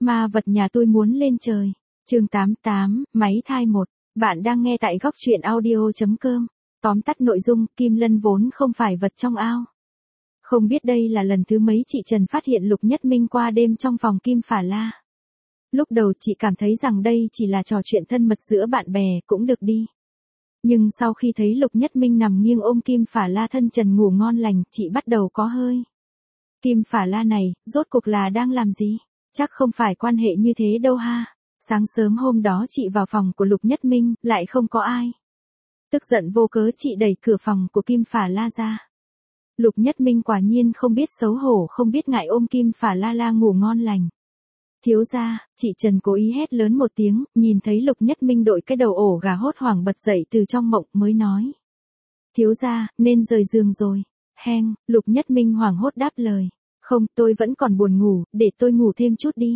Ma vật nhà tôi muốn lên trời. Chương 88, máy thai 1. Bạn đang nghe tại góc truyện audio.com. Tóm tắt nội dung, Kim Lân vốn không phải vật trong ao. Không biết đây là lần thứ mấy chị Trần phát hiện Lục Nhất Minh qua đêm trong phòng Kim Phả La. Lúc đầu chị cảm thấy rằng đây chỉ là trò chuyện thân mật giữa bạn bè, cũng được đi. Nhưng sau khi thấy Lục Nhất Minh nằm nghiêng ôm Kim Phả La thân trần ngủ ngon lành, chị bắt đầu có hơi. Kim Phả La này, rốt cuộc là đang làm gì? Chắc không phải quan hệ như thế đâu ha. Sáng sớm hôm đó chị vào phòng của Lục Nhất Minh, lại không có ai. Tức giận vô cớ chị đẩy cửa phòng của Kim Phả La ra. Lục Nhất Minh quả nhiên không biết xấu hổ, không biết ngại ôm Kim Phả La ngủ ngon lành. Thiếu gia, chị Trần cố ý hét lớn một tiếng, nhìn thấy Lục Nhất Minh đội cái đầu ổ gà hốt hoảng bật dậy từ trong mộng mới nói. Thiếu gia, nên rời giường rồi. Heng, Lục Nhất Minh hoảng hốt đáp lời. Không, tôi vẫn còn buồn ngủ, để tôi ngủ thêm chút đi.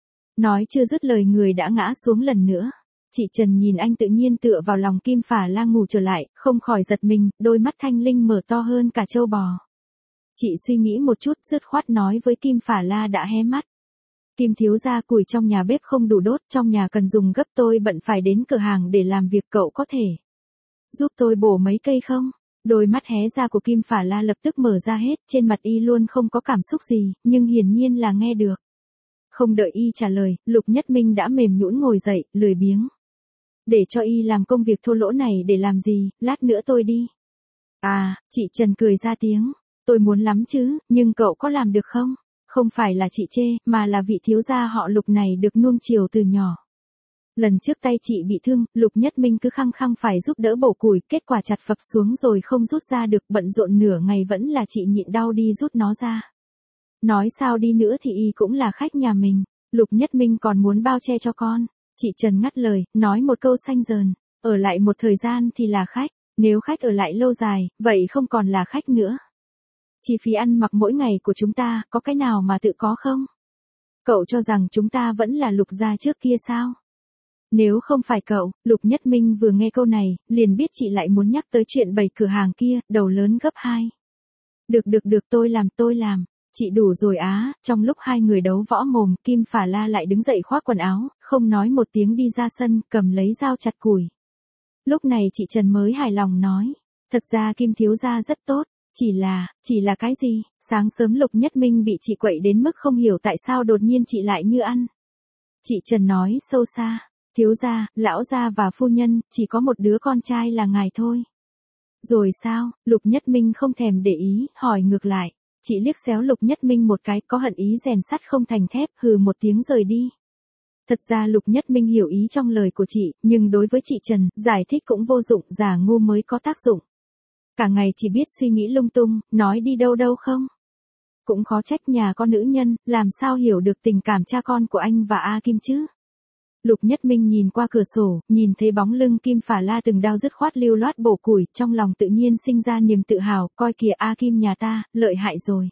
Nói chưa dứt lời người đã ngã xuống lần nữa. Chị Trần nhìn anh tự nhiên tựa vào lòng Kim Phả La ngủ trở lại, không khỏi giật mình, đôi mắt thanh linh mở to hơn cả trâu bò. Chị suy nghĩ một chút, dứt khoát nói với Kim Phả La đã hé mắt. Kim thiếu gia, củi trong nhà bếp không đủ đốt, trong nhà cần dùng gấp, tôi bận phải đến cửa hàng để làm việc, cậu có thể giúp tôi bổ mấy cây không? Đôi mắt hé ra của Kim Phả La lập tức mở ra hết, trên mặt y luôn không có cảm xúc gì, nhưng hiển nhiên là nghe được. Không đợi y trả lời, Lục Nhất Minh đã mềm nhũn ngồi dậy, lười biếng. Để cho y làm công việc thô lỗ này để làm gì, lát nữa tôi đi. À, chị Trần cười ra tiếng, tôi muốn lắm chứ, nhưng cậu có làm được không? Không phải là chị chê, mà là vị thiếu gia họ Lục này được nuông chiều từ nhỏ. Lần trước tay chị bị thương, Lục Nhất Minh cứ khăng khăng phải giúp đỡ bổ củi, kết quả chặt phập xuống rồi không rút ra được, bận rộn nửa ngày vẫn là chị nhịn đau đi rút nó ra. Nói sao đi nữa thì y cũng là khách nhà mình, Lục Nhất Minh còn muốn bao che cho con. Chị Trần ngắt lời, nói một câu xanh dờn, ở lại một thời gian thì là khách, nếu khách ở lại lâu dài, vậy không còn là khách nữa. Chi phí ăn mặc mỗi ngày của chúng ta, có cái nào mà tự có không? Cậu cho rằng chúng ta vẫn là Lục gia trước kia sao? Nếu không phải cậu, Lục Nhất Minh vừa nghe câu này, liền biết chị lại muốn nhắc tới chuyện bày cửa hàng kia, đầu lớn gấp 2. Được, tôi làm. Chị đủ rồi á, trong lúc hai người đấu võ mồm, Kim Phả La lại đứng dậy khoác quần áo, không nói một tiếng đi ra sân, cầm lấy dao chặt củi. Lúc này chị Trần mới hài lòng nói, thật ra Kim thiếu gia rất tốt, chỉ là cái gì? Sáng sớm Lục Nhất Minh bị chị quậy đến mức không hiểu tại sao đột nhiên chị lại như ăn. Chị Trần nói sâu xa, thiếu gia, lão gia và phu nhân, chỉ có một đứa con trai là ngài thôi. Rồi sao? Lục Nhất Minh không thèm để ý, hỏi ngược lại. Chị liếc xéo Lục Nhất Minh một cái, có hận ý rèn sắt không thành thép, hừ một tiếng rời đi. Thật ra Lục Nhất Minh hiểu ý trong lời của chị, nhưng đối với chị Trần, giải thích cũng vô dụng, giả ngu mới có tác dụng. Cả ngày chỉ biết suy nghĩ lung tung, nói đi đâu không. Cũng khó trách nhà con nữ nhân, làm sao hiểu được tình cảm cha con của anh và A Kim chứ. Lục Nhất Minh nhìn qua cửa sổ, nhìn thấy bóng lưng Kim Phả La từng đao dứt khoát lưu loát bổ củi, trong lòng tự nhiên sinh ra niềm tự hào, coi kìa A Kim nhà ta, lợi hại rồi.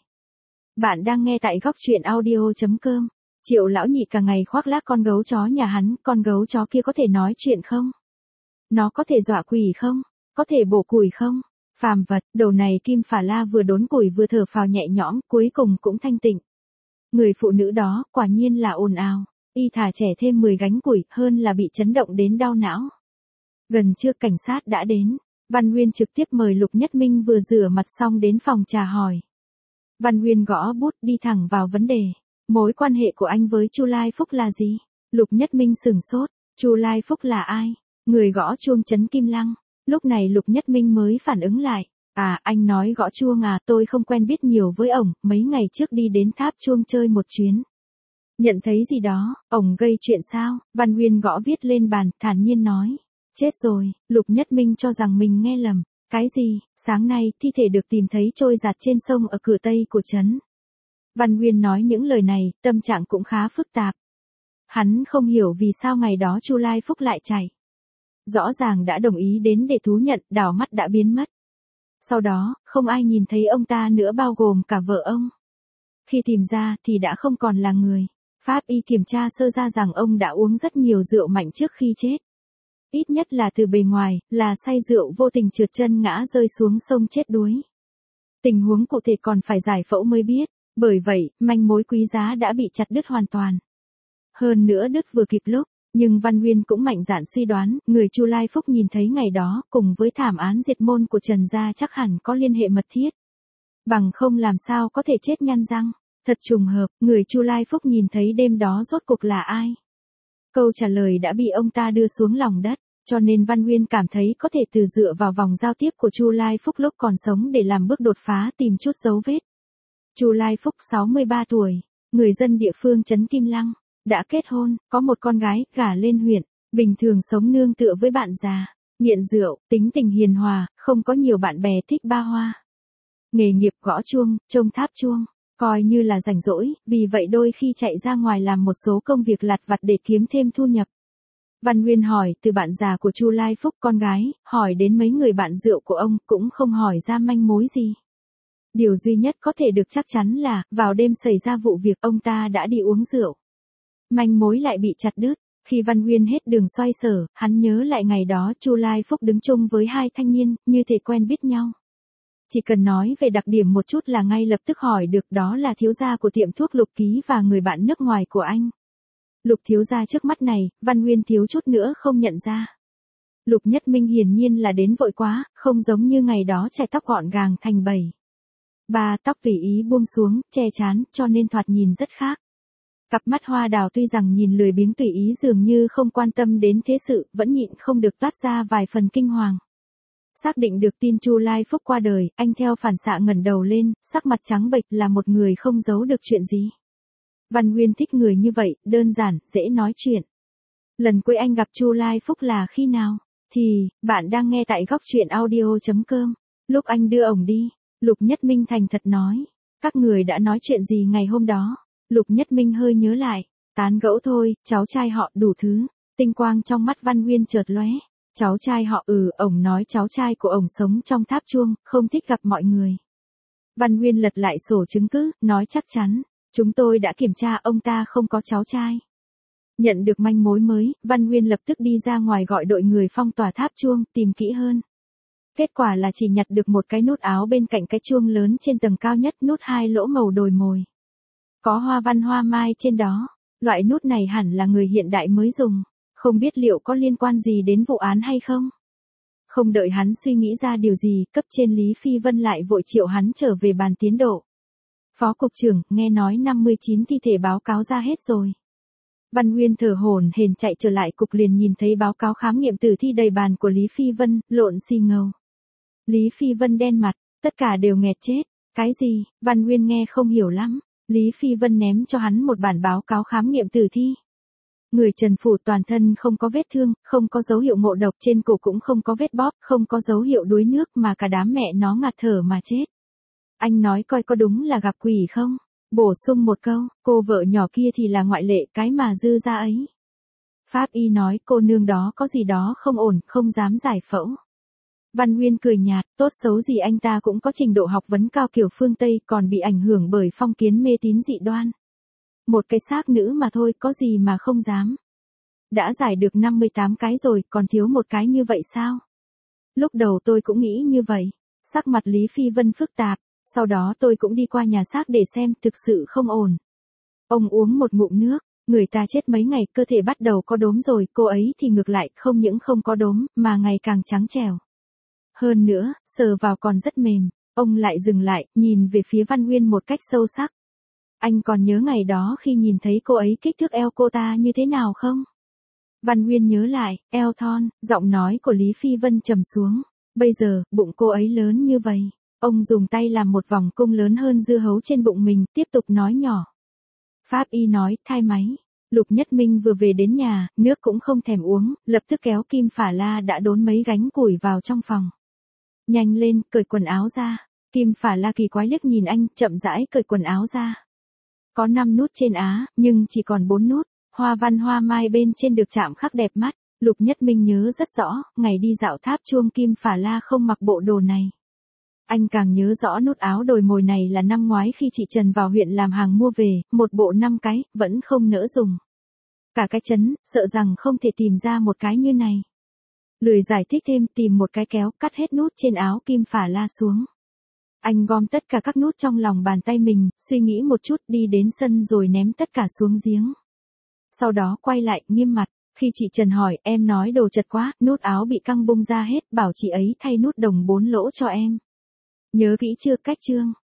Bạn đang nghe tại góc truyện audio.com. Triệu lão nhị cả ngày khoác lác con gấu chó nhà hắn, con gấu chó kia có thể nói chuyện không? Nó có thể dọa quỷ không? Có thể bổ củi không? Phàm vật, đầu này Kim Phả La vừa đốn củi vừa thở phào nhẹ nhõm, cuối cùng cũng thanh tịnh. Người phụ nữ đó, quả nhiên là ồn ào. Y thả trẻ thêm 10 gánh củi, hơn là bị chấn động đến đau não. Gần trưa cảnh sát đã đến. Văn Nguyên trực tiếp mời Lục Nhất Minh vừa rửa mặt xong đến phòng trà hỏi. Văn Nguyên gõ bút đi thẳng vào vấn đề. Mối quan hệ của anh với Chu Lai Phúc là gì? Lục Nhất Minh sửng sốt. Chu Lai Phúc là ai? Người gõ chuông trấn Kim Lăng. Lúc này Lục Nhất Minh mới phản ứng lại. À, anh nói gõ chuông à, tôi không quen biết nhiều với ổng, mấy ngày trước đi đến tháp chuông chơi một chuyến. Nhận thấy gì đó, ổng gây chuyện sao? Văn Nguyên gõ viết lên bàn, thản nhiên nói. Chết rồi, Lục Nhất Minh cho rằng mình nghe lầm. Cái gì? Sáng nay, thi thể được tìm thấy trôi giạt trên sông ở cửa tây của trấn. Văn Nguyên nói những lời này, tâm trạng cũng khá phức tạp. Hắn không hiểu vì sao ngày đó Chu Lai Phúc lại chạy. Rõ ràng đã đồng ý đến để thú nhận, đảo mắt đã biến mất. Sau đó, không ai nhìn thấy ông ta nữa bao gồm cả vợ ông. Khi tìm ra thì đã không còn là người. Pháp y kiểm tra sơ ra rằng ông đã uống rất nhiều rượu mạnh trước khi chết. Ít nhất là từ bề ngoài, là say rượu vô tình trượt chân ngã rơi xuống sông chết đuối. Tình huống cụ thể còn phải giải phẫu mới biết, bởi vậy, manh mối quý giá đã bị chặt đứt hoàn toàn. Hơn nữa đứt vừa kịp lúc, nhưng Văn Nguyên cũng mạnh dạn suy đoán, người Chu Lai Phúc nhìn thấy ngày đó, cùng với thảm án diệt môn của Trần gia chắc hẳn có liên hệ mật thiết. Bằng không làm sao có thể chết nhăn răng. Thật trùng hợp, người Chu Lai Phúc nhìn thấy đêm đó rốt cuộc là ai? Câu trả lời đã bị ông ta đưa xuống lòng đất, cho nên Văn Nguyên cảm thấy có thể từ dựa vào vòng giao tiếp của Chu Lai Phúc lúc còn sống để làm bước đột phá tìm chút dấu vết. Chu Lai Phúc 63 tuổi, người dân địa phương trấn Kim Lăng, đã kết hôn, có một con gái, gả lên huyện, bình thường sống nương tựa với bạn già, nghiện rượu, tính tình hiền hòa, không có nhiều bạn bè thích ba hoa. Nghề nghiệp gõ chuông, trông tháp chuông, coi như là rảnh rỗi, vì vậy đôi khi chạy ra ngoài làm một số công việc lặt vặt để kiếm thêm thu nhập. Văn Nguyên hỏi từ bạn già của Chu Lai Phúc con gái, hỏi đến mấy người bạn rượu của ông cũng không hỏi ra manh mối gì. Điều duy nhất có thể được chắc chắn là, vào đêm xảy ra vụ việc ông ta đã đi uống rượu. Manh mối lại bị chặt đứt, khi Văn Nguyên hết đường xoay sở, hắn nhớ lại ngày đó Chu Lai Phúc đứng chung với hai thanh niên, như thể quen biết nhau. Chỉ cần nói về đặc điểm một chút là ngay lập tức hỏi được đó là thiếu gia của tiệm thuốc Lục Ký và người bạn nước ngoài của anh. Lục thiếu gia trước mắt này, Văn Nguyên thiếu chút nữa không nhận ra. Lục Nhất Minh hiển nhiên là đến vội quá, không giống như ngày đó chải tóc gọn gàng thành bầy. Ba tóc tùy ý buông xuống, che chán, cho nên thoạt nhìn rất khác. Cặp mắt hoa đào tuy rằng nhìn lười biếng tùy ý dường như không quan tâm đến thế sự, vẫn nhịn không được toát ra vài phần kinh hoàng. Xác định được tin Chu Lai Phúc qua đời, anh theo phản xạ ngẩng đầu lên, sắc mặt trắng bệch là một người không giấu được chuyện gì. Văn Nguyên thích người như vậy, đơn giản, dễ nói chuyện. Lần cuối anh gặp Chu Lai Phúc là khi nào? Thì, bạn đang nghe tại góc truyện audio.com. Lúc anh đưa ổng đi, Lục Nhất Minh thành thật nói. Các người đã nói chuyện gì ngày hôm đó? Lục Nhất Minh hơi nhớ lại. Tán gẫu thôi, cháu trai họ đủ thứ. Tinh quang trong mắt Văn Nguyên chợt lóe. Cháu trai họ ổng nói cháu trai của ổng sống trong tháp chuông, không thích gặp mọi người. Văn Nguyên lật lại sổ chứng cứ, nói chắc chắn. Chúng tôi đã kiểm tra ông ta không có cháu trai. Nhận được manh mối mới, Văn Nguyên lập tức đi ra ngoài gọi đội người phong tỏa tháp chuông, tìm kỹ hơn. Kết quả là chỉ nhặt được một cái nút áo bên cạnh cái chuông lớn trên tầng cao nhất, nút 2 lỗ màu đồi mồi. Có hoa văn hoa mai trên đó. Loại nút này hẳn là người hiện đại mới dùng. Không biết liệu có liên quan gì đến vụ án hay không? Không đợi hắn suy nghĩ ra điều gì, cấp trên Lý Phi Vân lại vội triệu hắn trở về bàn tiến độ. Phó cục trưởng, nghe nói 59 thi thể báo cáo ra hết rồi. Văn Nguyên thở hổn hển chạy trở lại cục liền nhìn thấy báo cáo khám nghiệm tử thi đầy bàn của Lý Phi Vân, lộn xì ngầu. Lý Phi Vân đen mặt, tất cả đều nghẹt chết. Cái gì? Văn Nguyên nghe không hiểu lắm. Lý Phi Vân ném cho hắn một bản báo cáo khám nghiệm tử thi. Người Trần Phủ toàn thân không có vết thương, không có dấu hiệu ngộ độc, trên cổ cũng không có vết bóp, không có dấu hiệu đuối nước mà cả đám mẹ nó ngạt thở mà chết. Anh nói coi có đúng là gặp quỷ không? Bổ sung một câu, cô vợ nhỏ kia thì là ngoại lệ, cái mà dư ra ấy. Pháp y nói cô nương đó có gì đó không ổn, không dám giải phẫu. Văn Nguyên cười nhạt, tốt xấu gì anh ta cũng có trình độ học vấn cao kiểu phương Tây, còn bị ảnh hưởng bởi phong kiến mê tín dị đoan. Một cái xác nữ mà thôi, có gì mà không dám. Đã giải được 58 cái rồi, còn thiếu một cái như vậy sao? Lúc đầu tôi cũng nghĩ như vậy. Sắc mặt Lý Phi Vân phức tạp, sau đó tôi cũng đi qua nhà xác để xem, thực sự không ổn. Ông uống một ngụm nước, người ta chết mấy ngày, cơ thể bắt đầu có đốm rồi, cô ấy thì ngược lại, không những không có đốm, mà ngày càng trắng trẻo. Hơn nữa, sờ vào còn rất mềm. Ông lại dừng lại, nhìn về phía Văn Nguyên một cách sâu sắc. Anh còn nhớ ngày đó khi nhìn thấy cô ấy kích thước eo cô ta như thế nào không? Văn Nguyên nhớ lại, eo thon, giọng nói của Lý Phi Vân trầm xuống. Bây giờ, bụng cô ấy lớn như vậy. Ông dùng tay làm một vòng cung lớn hơn dưa hấu trên bụng mình, tiếp tục nói nhỏ. Pháp y nói, thai máy. Lục Nhất Minh vừa về đến nhà, nước cũng không thèm uống, lập tức kéo Kim Phả La đã đốn mấy gánh củi vào trong phòng. Nhanh lên, cởi quần áo ra. Kim Phả La kỳ quái liếc nhìn anh, chậm rãi cởi quần áo ra. Có 5 nút trên á, nhưng chỉ còn 4 nút. Hoa văn hoa mai bên trên được chạm khắc đẹp mắt. Lục Nhất Minh nhớ rất rõ, ngày đi dạo tháp chuông Kim Phả La không mặc bộ đồ này. Anh càng nhớ rõ nút áo đồi mồi này là năm ngoái khi chị Trần vào huyện làm hàng mua về, một bộ 5 cái, vẫn không nỡ dùng. Cả cái chấn, sợ rằng không thể tìm ra một cái như này. Lười giải thích thêm, tìm một cái kéo, cắt hết nút trên áo Kim Phả La xuống. Anh gom tất cả các nút trong lòng bàn tay mình, suy nghĩ một chút đi đến sân rồi ném tất cả xuống giếng. Sau đó quay lại, nghiêm mặt. Khi chị Trần hỏi, em nói đồ chật quá, nút áo bị căng bung ra hết, bảo chị ấy thay nút đồng 4 lỗ cho em. Nhớ kỹ chưa, cách chương.